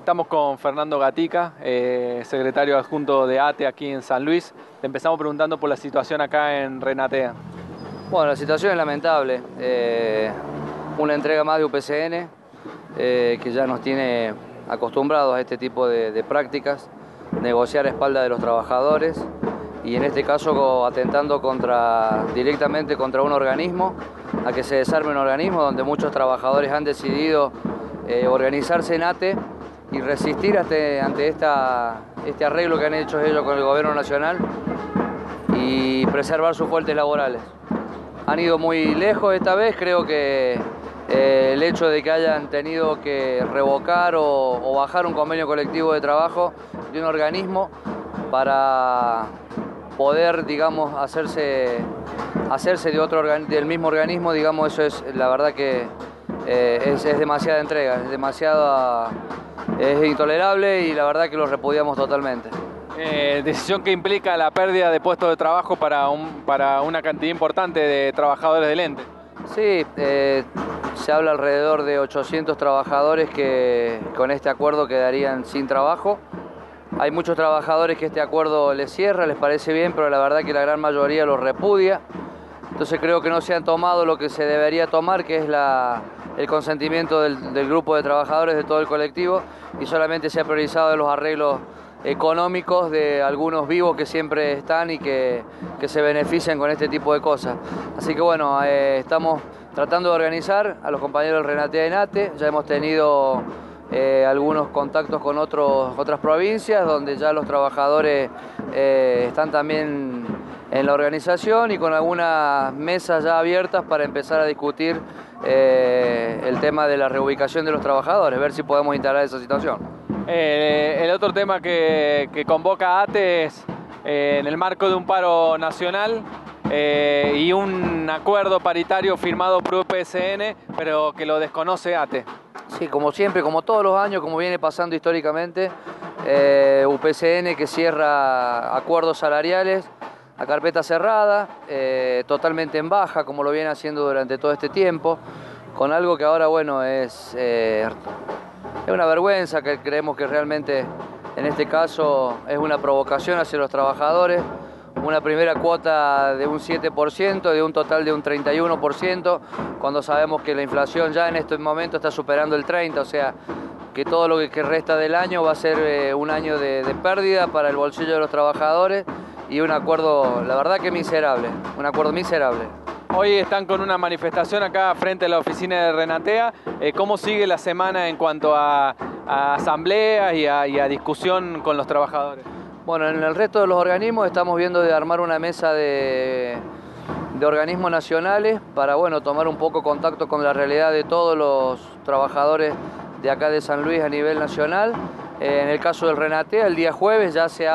Estamos con Fernando Gatica, secretario adjunto de ATE aquí en San Luis. Te empezamos preguntando por la situación acá en Renatea. Bueno, la situación es lamentable. Una entrega más de UPCN que ya nos tiene acostumbrados a este tipo de prácticas, negociar a espaldas de los trabajadores y en este caso atentando directamente contra un organismo, a que se desarme un organismo donde muchos trabajadores han decidido organizarse en ATE y resistir ante este arreglo que han hecho ellos con el gobierno nacional y preservar sus fuentes laborales. Han ido muy lejos esta vez, creo que el hecho de que hayan tenido que revocar o bajar un convenio colectivo de trabajo de un organismo para poder, digamos, hacerse del mismo organismo, digamos, eso es la verdad que es demasiada entrega, es intolerable y la verdad que lo repudiamos totalmente. Decisión que implica la pérdida de puestos de trabajo para una cantidad importante de trabajadores del ente. Sí, se habla alrededor de 800 trabajadores que con este acuerdo quedarían sin trabajo. Hay muchos trabajadores que este acuerdo les cierra, les parece bien, pero la verdad que la gran mayoría lo repudia. Entonces creo que no se han tomado lo que se debería tomar, que es el consentimiento del grupo de trabajadores de todo el colectivo, y solamente se ha priorizado los arreglos económicos de algunos vivos que siempre están y que se benefician con este tipo de cosas. Así que bueno, estamos tratando de organizar a los compañeros del Renatea en ATE. Ya hemos tenido algunos contactos con otras provincias donde ya los trabajadores están también en la organización y con algunas mesas ya abiertas para empezar a discutir el tema de la reubicación de los trabajadores, ver si podemos instalar esa situación. El otro tema que convoca ATE es en el marco de un paro nacional y un acuerdo paritario firmado por UPCN, pero que lo desconoce ATE. Sí, como siempre, como todos los años, como viene pasando históricamente, UPCN que cierra acuerdos salariales a carpeta cerrada, totalmente en baja, como lo viene haciendo durante todo este tiempo, con algo que ahora, bueno, es una vergüenza, que creemos que realmente en este caso es una provocación hacia los trabajadores, una primera cuota de un 7%, de un total de un 31%, cuando sabemos que la inflación ya en este momento está superando el 30%, o sea, que todo lo que resta del año va a ser un año de pérdida para el bolsillo de los trabajadores y un acuerdo, la verdad que miserable, un acuerdo miserable. Hoy están con una manifestación acá frente a la oficina de Renatea. ¿Cómo sigue la semana en cuanto a asambleas y a discusión con los trabajadores? Bueno, en el resto de los organismos estamos viendo de armar una mesa de organismos nacionales para, bueno, tomar un poco contacto con la realidad de todos los trabajadores de acá de San Luis a nivel nacional. En el caso del Renatea, el día jueves ya se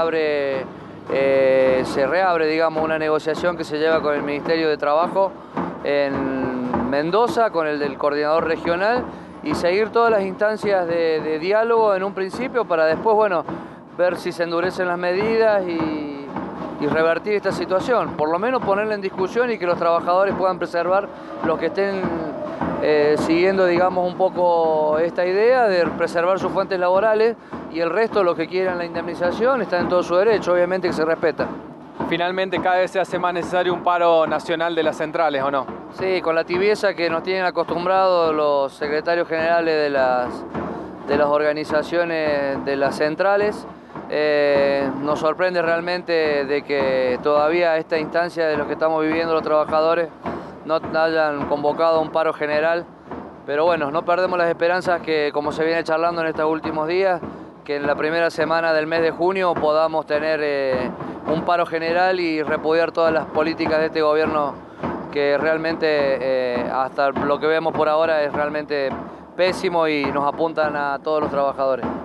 reabre, digamos, una negociación que se lleva con el Ministerio de Trabajo en Mendoza, con el del coordinador regional, y seguir todas las instancias de diálogo en un principio para después, bueno, ver si se endurecen las medidas y revertir esta situación. Por lo menos ponerla en discusión y que los trabajadores puedan preservar los que estén siguiendo, digamos, un poco esta idea de preservar sus fuentes laborales, y el resto, los que quieran la indemnización, está en todo su derecho, obviamente que se respeta. Finalmente cada vez se hace más necesario un paro nacional de las centrales, ¿o no? Sí, con la tibieza que nos tienen acostumbrados los secretarios generales de las organizaciones de las centrales, nos sorprende realmente de que todavía esta instancia de lo que estamos viviendo los trabajadores no hayan convocado un paro general, pero bueno, no perdemos las esperanzas que, como se viene charlando en estos últimos días, que en la primera semana del mes de junio podamos tener un paro general y repudiar todas las políticas de este gobierno que realmente, hasta lo que vemos por ahora, es realmente pésimo y nos apuntan a todos los trabajadores.